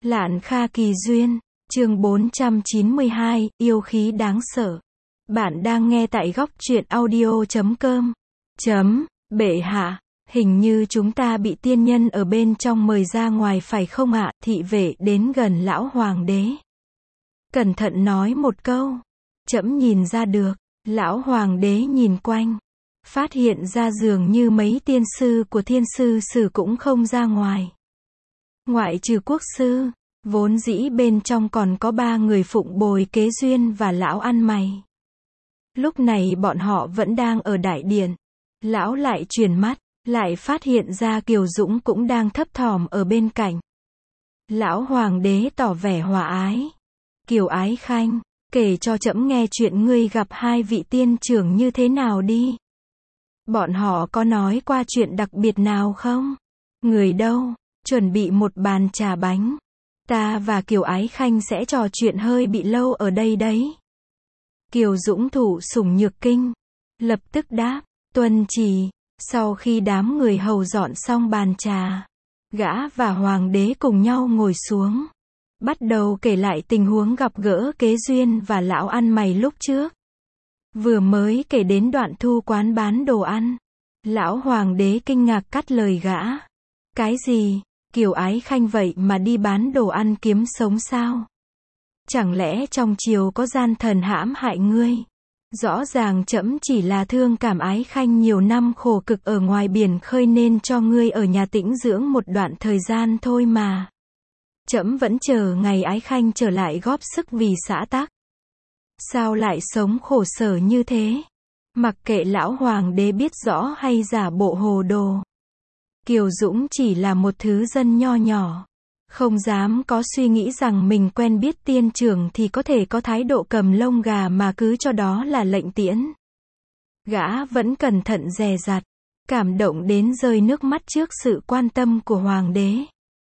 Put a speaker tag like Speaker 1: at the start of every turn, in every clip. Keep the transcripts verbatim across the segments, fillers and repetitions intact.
Speaker 1: Lạn Kha Kỳ Duyên, chương bốn trăm chín mươi hai, yêu khí đáng sợ. Bạn đang nghe tại góc truyện audio chấm com. Chấm, bệ hạ, hình như chúng ta bị tiên nhân ở bên trong mời ra ngoài phải không ạ? Thị vệ đến gần lão hoàng đế. Cẩn thận nói một câu. Trẫm nhìn ra được. Lão hoàng đế nhìn quanh. Phát hiện ra dường như mấy tiên sư của thiên sư sử cũng không ra ngoài. Ngoại trừ quốc sư, vốn dĩ bên trong còn có ba người phụng bồi kế duyên và lão ăn mày. Lúc này bọn họ vẫn đang ở đại điện. Lão lại chuyển mắt, lại phát hiện ra Kiều Dũng cũng đang thấp thỏm ở bên cạnh. Lão hoàng đế tỏ vẻ hòa ái. Kiều Ái Khanh, kể cho trẫm nghe chuyện ngươi gặp hai vị tiên trưởng như thế nào đi. Bọn họ có nói qua chuyện đặc biệt nào không? Người đâu? Chuẩn bị một bàn trà bánh. Ta và Kiều Ái Khanh sẽ trò chuyện hơi bị lâu ở đây đấy. Kiều Dũng thụ sủng nhược kinh. Lập tức đáp, tuân chỉ. Sau khi đám người hầu dọn xong bàn trà, gã và hoàng đế cùng nhau ngồi xuống. Bắt đầu kể lại tình huống gặp gỡ kế duyên và lão ăn mày lúc trước. Vừa mới kể đến đoạn thu quán bán đồ ăn. Lão hoàng đế kinh ngạc cắt lời gã. Cái gì? Kiều Ái Khanh vậy mà đi bán đồ ăn kiếm sống sao? Chẳng lẽ trong triều có gian thần hãm hại ngươi? Rõ ràng trẫm chỉ là thương cảm Ái Khanh nhiều năm khổ cực ở ngoài biển khơi nên cho ngươi ở nhà tĩnh dưỡng một đoạn thời gian thôi mà. Trẫm vẫn chờ ngày Ái Khanh trở lại góp sức vì xã tắc. Sao lại sống khổ sở như thế? Mặc kệ lão hoàng đế biết rõ hay giả bộ hồ đồ. Kiều Dũng chỉ là một thứ dân nho nhỏ. Không dám có suy nghĩ rằng mình quen biết tiên trưởng thì có thể có thái độ cầm lông gà mà cứ cho đó là lệnh tiễn. Gã vẫn cẩn thận dè dặt, cảm động đến rơi nước mắt trước sự quan tâm của hoàng đế.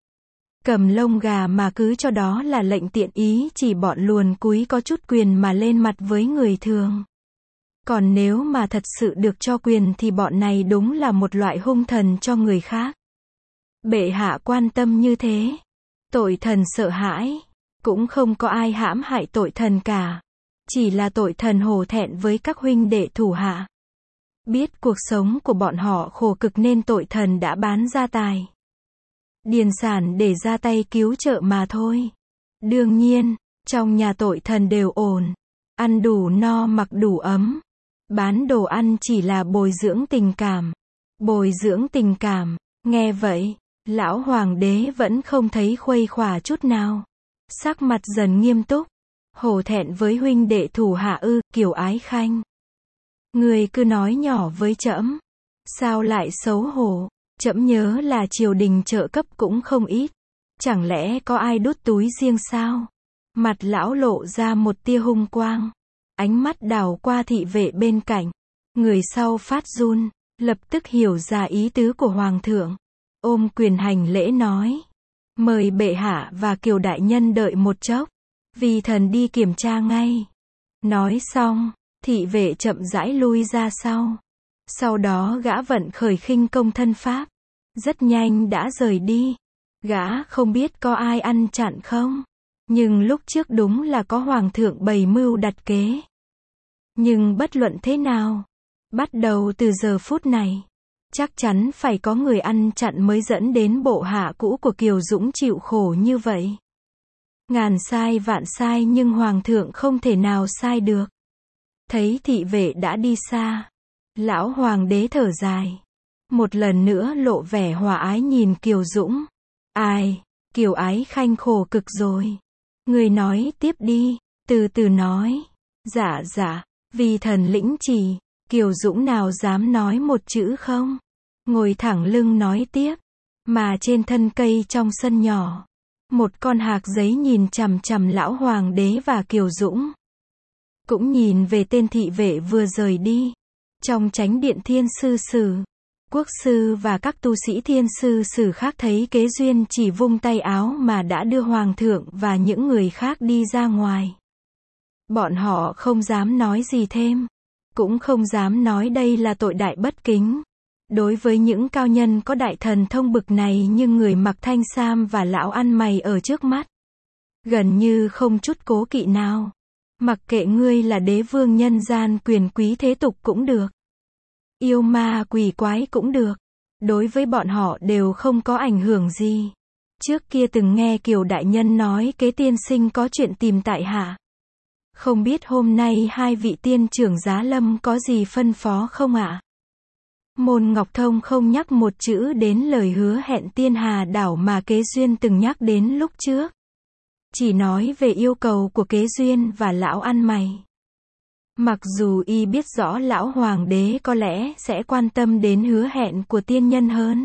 Speaker 1: Cầm lông gà mà cứ cho đó là lệnh tiện ý chỉ bọn luồn cúi có chút quyền mà lên mặt với người thường. Còn nếu mà thật sự được cho quyền thì bọn này đúng là một loại hung thần cho người khác. Bệ hạ quan tâm như thế. Tội thần sợ hãi. Cũng không có ai hãm hại tội thần cả. Chỉ là tội thần hổ thẹn với các huynh đệ thủ hạ. Biết cuộc sống của bọn họ khổ cực nên tội thần đã bán gia tài, điền sản để ra tay cứu trợ mà thôi. Đương nhiên, trong nhà tội thần đều ổn. Ăn đủ no mặc đủ ấm. Bán đồ ăn chỉ là bồi dưỡng tình cảm. Bồi dưỡng tình cảm. Nghe vậy, lão hoàng đế vẫn không thấy khuây khỏa chút nào. Sắc mặt dần nghiêm túc. Hổ thẹn với huynh đệ thủ hạ ư? Kiều Ái Khanh, người cứ nói nhỏ với trẫm. Sao lại xấu hổ? Trẫm nhớ là triều đình trợ cấp cũng không ít. Chẳng lẽ có ai đút túi riêng sao? Mặt lão lộ ra một tia hung quang. Ánh mắt đảo qua thị vệ bên cạnh. Người sau phát run, lập tức hiểu ra ý tứ của hoàng thượng. Ôm quyền hành lễ nói. Mời bệ hạ và Kiều đại nhân đợi một chốc. Vì thần đi kiểm tra ngay. Nói xong, thị vệ chậm rãi lui ra sau. Sau đó gã vận khởi khinh công thân pháp. Rất nhanh đã rời đi. Gã không biết có ai ăn chặn không. Nhưng lúc trước đúng là có hoàng thượng bày mưu đặt kế. Nhưng bất luận thế nào, bắt đầu từ giờ phút này, chắc chắn phải có người ăn chặn mới dẫn đến bộ hạ cũ của Kiều Dũng chịu khổ như vậy. Ngàn sai vạn sai nhưng hoàng thượng không thể nào sai được. Thấy thị vệ đã đi xa, lão hoàng đế thở dài. Một lần nữa lộ vẻ hòa ái nhìn Kiều Dũng. Ai, Kiều Ái Khanh khổ cực rồi. Người nói tiếp đi, từ từ nói. Dạ dạ, vì thần lĩnh chỉ. Kiều Dũng nào dám nói một chữ không. Ngồi thẳng lưng nói tiếp. Mà trên thân cây trong sân nhỏ, một con hạc giấy nhìn chằm chằm lão hoàng đế và Kiều Dũng. Cũng nhìn về tên thị vệ vừa rời đi. Trong chánh điện thiên sư sử, quốc sư và các tu sĩ thiên sư sử khác thấy kế duyên chỉ vung tay áo mà đã đưa hoàng thượng và những người khác đi ra ngoài. Bọn họ không dám nói gì thêm. Cũng không dám nói đây là tội đại bất kính. Đối với những cao nhân có đại thần thông bực này như người mặc thanh sam và lão ăn mày ở trước mắt, gần như không chút cố kỵ nào. Mặc kệ ngươi là đế vương nhân gian quyền quý thế tục cũng được, yêu ma quỷ quái cũng được, đối với bọn họ đều không có ảnh hưởng gì. Trước kia từng nghe Kiều đại nhân nói Kế tiên sinh có chuyện tìm tại hạ. Không biết hôm nay hai vị tiên trưởng giá lâm có gì phân phó không ạ? Môn Ngọc Thông không nhắc một chữ đến lời hứa hẹn Tiên Hà đảo mà Kế Duyên từng nhắc đến lúc trước. Chỉ nói về yêu cầu của Kế Duyên và lão ăn mày. Mặc dù y biết rõ lão hoàng đế có lẽ sẽ quan tâm đến hứa hẹn của tiên nhân hơn.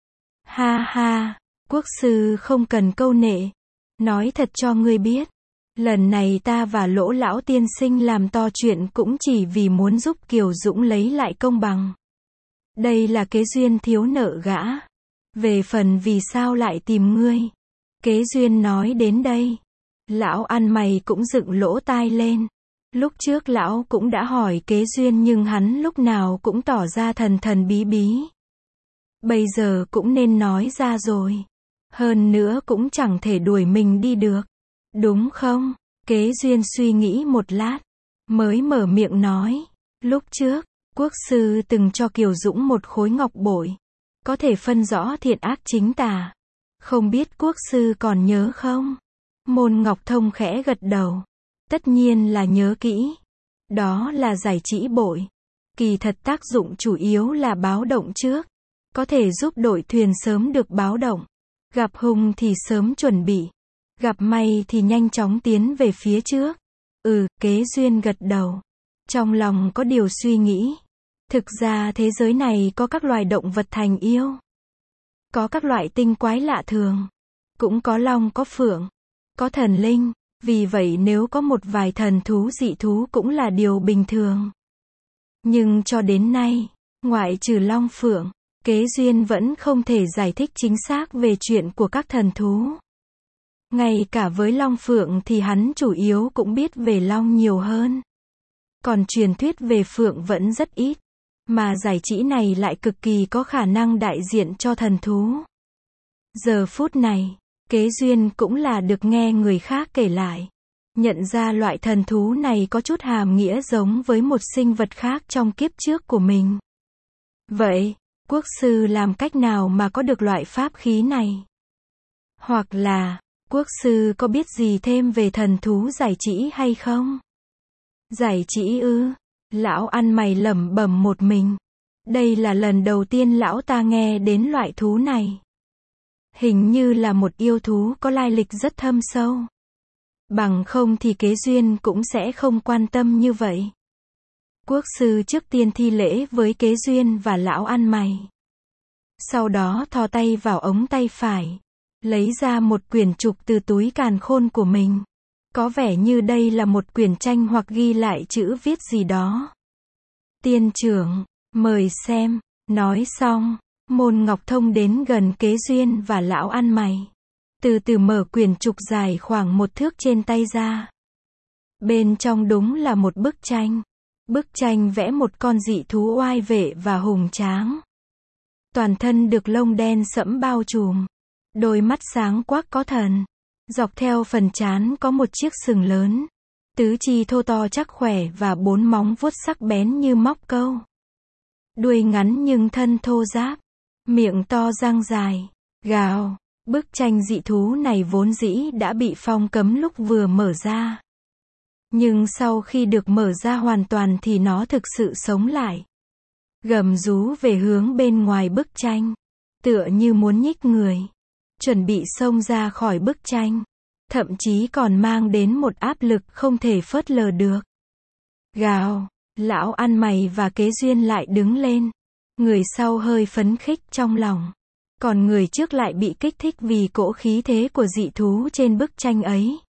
Speaker 1: Ha ha, quốc sư không cần câu nệ. Nói thật cho ngươi biết, lần này ta và Lỗ lão tiên sinh làm to chuyện cũng chỉ vì muốn giúp Kiều Dũng lấy lại công bằng. Đây là Kế Duyên thiếu nợ gã. Về phần vì sao lại tìm ngươi, Kế Duyên nói đến đây, lão ăn mày cũng dựng lỗ tai lên. Lúc trước lão cũng đã hỏi Kế Duyên nhưng hắn lúc nào cũng tỏ ra thần thần bí bí. Bây giờ cũng nên nói ra rồi. Hơn nữa cũng chẳng thể đuổi mình đi được. Đúng không? Kế Duyên suy nghĩ một lát, mới mở miệng nói. Lúc trước, quốc sư từng cho Kiều Dũng một khối ngọc bội, có thể phân rõ thiện ác chính tà. Không biết quốc sư còn nhớ không? Môn Ngọc Thông khẽ gật đầu. Tất nhiên là nhớ kỹ. Đó là giải trĩ bội. Kỳ thật tác dụng chủ yếu là báo động trước. Có thể giúp đội thuyền sớm được báo động. Gặp hung thì sớm chuẩn bị. Gặp may thì nhanh chóng tiến về phía trước. Ừ, Kế Duyên gật đầu. Trong lòng có điều suy nghĩ. Thực ra thế giới này có các loài động vật thành yêu. Có các loại tinh quái lạ thường. Cũng có long có phượng. Có thần linh. Vì vậy nếu có một vài thần thú dị thú cũng là điều bình thường. Nhưng cho đến nay, ngoại trừ long phượng, Kế Duyên vẫn không thể giải thích chính xác về chuyện của các thần thú. Ngay cả với long phượng thì hắn chủ yếu cũng biết về long nhiều hơn. Còn truyền thuyết về phượng vẫn rất ít. Mà giải trĩ này lại cực kỳ có khả năng đại diện cho thần thú. Giờ phút này, Kế Duyên cũng là được nghe người khác kể lại. Nhận ra loại thần thú này có chút hàm nghĩa giống với một sinh vật khác trong kiếp trước của mình. Vậy, quốc sư làm cách nào mà có được loại pháp khí này? Hoặc là, quốc sư có biết gì thêm về thần thú giải trĩ hay không? Giải trĩ ư? Lão ăn mày lẩm bẩm một mình. Đây là lần đầu tiên lão ta nghe đến loại thú này. Hình như là một yêu thú có lai lịch rất thâm sâu. Bằng không thì Kế Duyên cũng sẽ không quan tâm như vậy. Quốc sư trước tiên thi lễ với Kế Duyên và lão ăn mày. Sau đó thò tay vào ống tay phải. Lấy ra một quyển trục từ túi càn khôn của mình. Có vẻ như đây là một quyển tranh hoặc ghi lại chữ viết gì đó. Tiên trưởng, mời xem. Nói xong, Môn Ngọc Thông đến gần Kế Duyên và lão ăn mày. Từ từ mở quyển trục dài khoảng một thước trên tay ra. Bên trong đúng là một bức tranh. Bức tranh vẽ một con dị thú oai vệ và hùng tráng. Toàn thân được lông đen sẫm bao trùm. Đôi mắt sáng quắc có thần. Dọc theo phần trán có một chiếc sừng lớn. Tứ chi thô to chắc khỏe và bốn móng vuốt sắc bén như móc câu. Đuôi ngắn nhưng thân thô ráp. Miệng to răng dài. Gào. Bức tranh dị thú này vốn dĩ đã bị phong cấm lúc vừa mở ra. Nhưng sau khi được mở ra hoàn toàn thì nó thực sự sống lại. Gầm rú về hướng bên ngoài bức tranh. Tựa như muốn nhích người. Chuẩn bị xông ra khỏi bức tranh. Thậm chí còn mang đến một áp lực không thể phớt lờ được. Gào. Lão ăn mày và Kế Duyên lại đứng lên. Người sau hơi phấn khích trong lòng. Còn người trước lại bị kích thích vì cỗ khí thế của dị thú trên bức tranh ấy.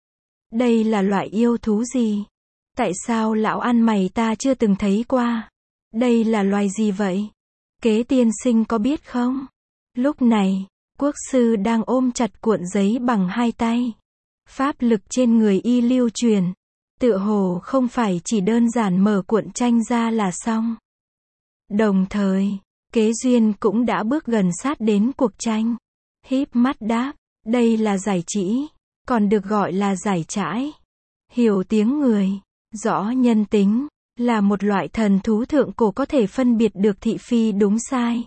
Speaker 1: Đây là loại yêu thú gì? Tại sao lão ăn mày ta chưa từng thấy qua? Đây là loài gì vậy? Kế tiên sinh có biết không? Lúc này, quốc sư đang ôm chặt cuộn giấy bằng hai tay. Pháp lực trên người y lưu truyền. Tựa hồ không phải chỉ đơn giản mở cuộn tranh ra là xong. Đồng thời, Kế Duyên cũng đã bước gần sát đến cuộc tranh. Híp mắt đáp, đây là giải chỉ, còn được gọi là giải trãi. Hiểu tiếng người, rõ nhân tính, là một loại thần thú thượng cổ có thể phân biệt được thị phi đúng sai.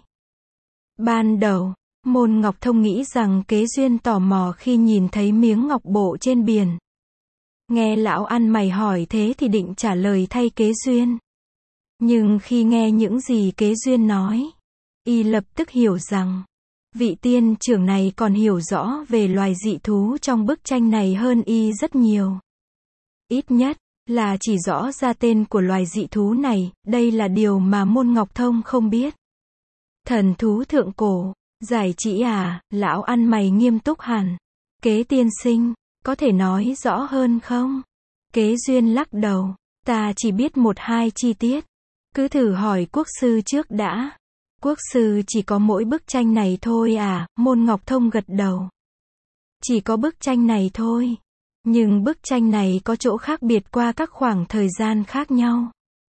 Speaker 1: Ban đầu, Môn Ngọc Thông nghĩ rằng Kế Duyên tò mò khi nhìn thấy miếng ngọc bội trên biển. Nghe lão ăn mày hỏi thế thì định trả lời thay Kế Duyên. Nhưng khi nghe những gì Kế Duyên nói, y lập tức hiểu rằng, vị tiên trưởng này còn hiểu rõ về loài dị thú trong bức tranh này hơn y rất nhiều. Ít nhất, là chỉ rõ ra tên của loài dị thú này, đây là điều mà Môn Ngọc Thông không biết. Thần thú thượng cổ, giải chỉ à, lão ăn mày nghiêm túc hẳn. Kế tiên sinh, có thể nói rõ hơn không? Kế Duyên lắc đầu, ta chỉ biết một hai chi tiết. Cứ thử hỏi quốc sư trước đã. Quốc sư chỉ có mỗi bức tranh này thôi à, Môn Ngọc Thông gật đầu. Chỉ có bức tranh này thôi. Nhưng bức tranh này có chỗ khác biệt qua các khoảng thời gian khác nhau.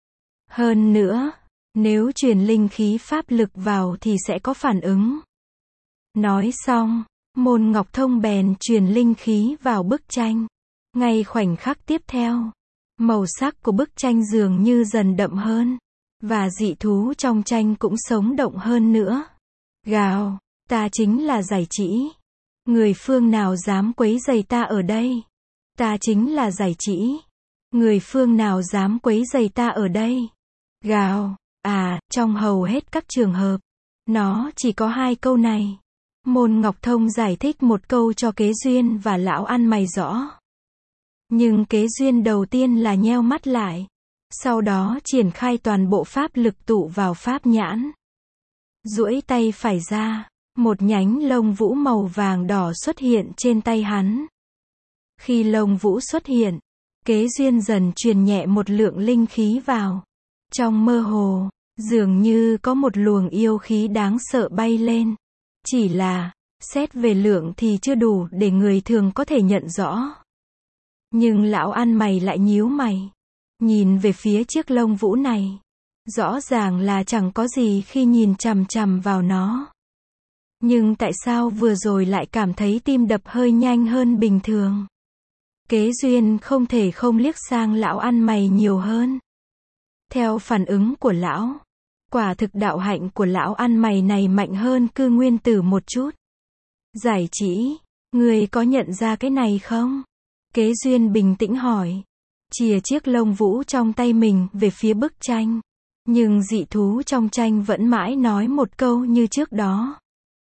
Speaker 1: Hơn nữa, nếu truyền linh khí pháp lực vào thì sẽ có phản ứng. Nói xong, Môn Ngọc Thông bèn truyền linh khí vào bức tranh. Ngay khoảnh khắc tiếp theo, màu sắc của bức tranh dường như dần đậm hơn. Và dị thú trong tranh cũng sống động hơn nữa. Gào, ta chính là giải chỉ. Người phương nào dám quấy rầy ta ở đây? Ta chính là giải chỉ. Người phương nào dám quấy rầy ta ở đây? Gào, à, trong hầu hết các trường hợp, nó chỉ có hai câu này. Môn Ngọc Thông giải thích một câu cho Kế Duyên và lão ăn mày rõ. Nhưng Kế Duyên đầu tiên là nheo mắt lại. Sau đó triển khai toàn bộ pháp lực tụ vào pháp nhãn. Duỗi tay phải ra, một nhánh lông vũ màu vàng đỏ xuất hiện trên tay hắn. Khi lông vũ xuất hiện, Kế Duyên dần truyền nhẹ một lượng linh khí vào. Trong mơ hồ, dường như có một luồng yêu khí đáng sợ bay lên. Chỉ là, xét về lượng thì chưa đủ để người thường có thể nhận rõ. Nhưng lão ăn mày lại nhíu mày. Nhìn về phía chiếc lông vũ này. Rõ ràng là chẳng có gì khi nhìn chằm chằm vào nó. Nhưng tại sao vừa rồi lại cảm thấy tim đập hơi nhanh hơn bình thường? Kế Duyên không thể không liếc sang lão ăn mày nhiều hơn. Theo phản ứng của lão, quả thực đạo hạnh của lão ăn mày này mạnh hơn Cư Nguyên Tử một chút. Giải chỉ, người có nhận ra cái này không? Kế Duyên bình tĩnh hỏi. Chìa chiếc lông vũ trong tay mình về phía bức tranh. Nhưng dị thú trong tranh vẫn mãi nói một câu như trước đó.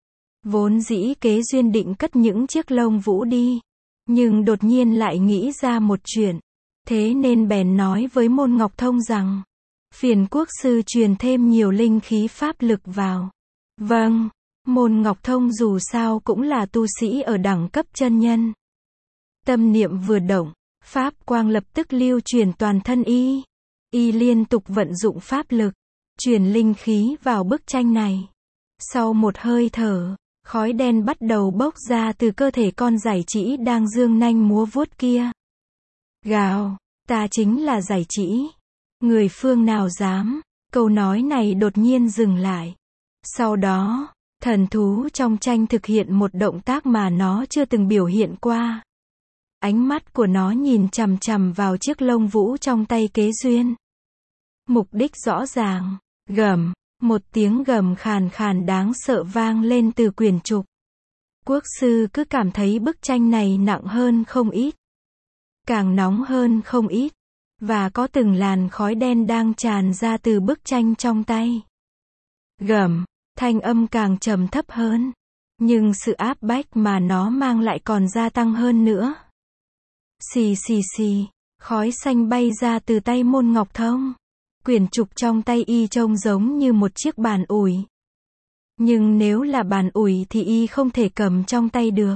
Speaker 1: Vốn dĩ Kế Duyên định cất những chiếc lông vũ đi. Nhưng đột nhiên lại nghĩ ra một chuyện. Thế nên bèn nói với Môn Ngọc Thông rằng. Phiền quốc sư truyền thêm nhiều linh khí pháp lực vào. Vâng, Môn Ngọc Thông dù sao cũng là tu sĩ ở đẳng cấp chân nhân. Tâm niệm vừa động. Pháp quang lập tức lưu truyền toàn thân y. Y liên tục vận dụng pháp lực, truyền linh khí vào bức tranh này. Sau một hơi thở, khói đen bắt đầu bốc ra từ cơ thể con giải chỉ đang dương nanh múa vuốt kia. Gào, ta chính là giải chỉ. Người phương nào dám? Câu nói này đột nhiên dừng lại. Sau đó, thần thú trong tranh thực hiện một động tác mà nó chưa từng biểu hiện qua. Ánh mắt của nó nhìn chằm chằm vào chiếc lông vũ trong tay Kế Duyên. Mục đích rõ ràng. Gầm. Một tiếng gầm khàn khàn đáng sợ vang lên từ quyển trục. Quốc sư cứ cảm thấy bức tranh này nặng hơn không ít. Càng nóng hơn không ít. Và có từng làn khói đen đang tràn ra từ bức tranh trong tay. Gầm. Thanh âm càng trầm thấp hơn. Nhưng sự áp bách mà nó mang lại còn gia tăng hơn nữa. Xì xì xì, khói xanh bay ra từ tay Môn Ngọc Thông. Quyển trục trong tay y trông giống như một chiếc bàn ủi. Nhưng nếu là bàn ủi thì y không thể cầm trong tay được.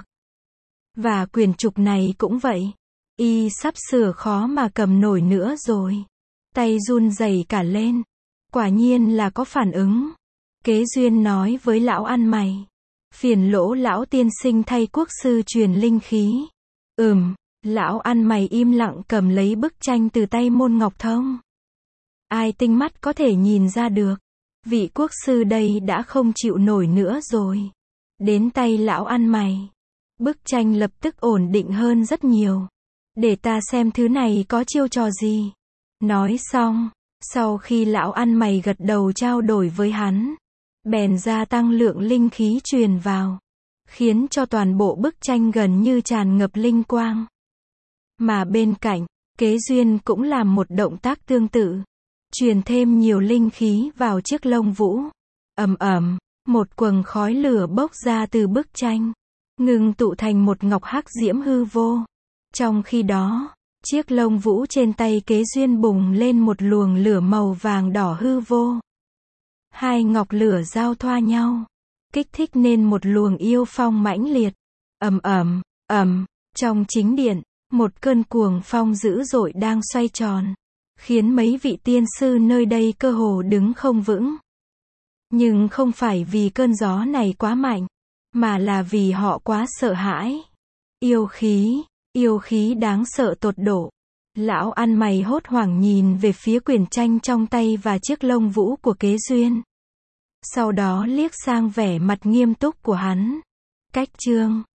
Speaker 1: Và quyển trục này cũng vậy. Y sắp sửa khó mà cầm nổi nữa rồi. Tay run rẩy cả lên. Quả nhiên là có phản ứng. Kế Duyên nói với lão ăn mày. Phiền lỗ lão tiên sinh thay quốc sư truyền linh khí. Ừm. Lão ăn mày im lặng cầm lấy bức tranh từ tay Môn Ngọc Thông. Ai tinh mắt có thể nhìn ra được. Vị quốc sư đây đã không chịu nổi nữa rồi. Đến tay lão ăn mày. Bức tranh lập tức ổn định hơn rất nhiều. Để ta xem thứ này có chiêu trò gì. Nói xong, sau khi lão ăn mày gật đầu trao đổi với hắn, bèn gia tăng lượng linh khí truyền vào, khiến cho toàn bộ bức tranh gần như tràn ngập linh quang. Mà bên cạnh, Kế Duyên cũng làm một động tác tương tự, truyền thêm nhiều linh khí vào chiếc lông vũ. Ầm ầm, một quầng khói lửa bốc ra từ bức tranh, ngưng tụ thành một ngọc hắc diễm hư vô. Trong khi đó, chiếc lông vũ trên tay Kế Duyên bùng lên một luồng lửa màu vàng đỏ hư vô. Hai ngọc lửa giao thoa nhau, kích thích nên một luồng yêu phong mãnh liệt. Ầm ầm, ầm, trong chính điện, một cơn cuồng phong dữ dội đang xoay tròn, khiến mấy vị tiên sư nơi đây cơ hồ đứng không vững. Nhưng không phải vì cơn gió này quá mạnh, mà là vì họ quá sợ hãi. Yêu khí, yêu khí đáng sợ tột độ. Lão ăn mày hốt hoảng nhìn về phía quyển tranh trong tay và chiếc lông vũ của Kế Duyên. Sau đó liếc sang vẻ mặt nghiêm túc của hắn. Cách chương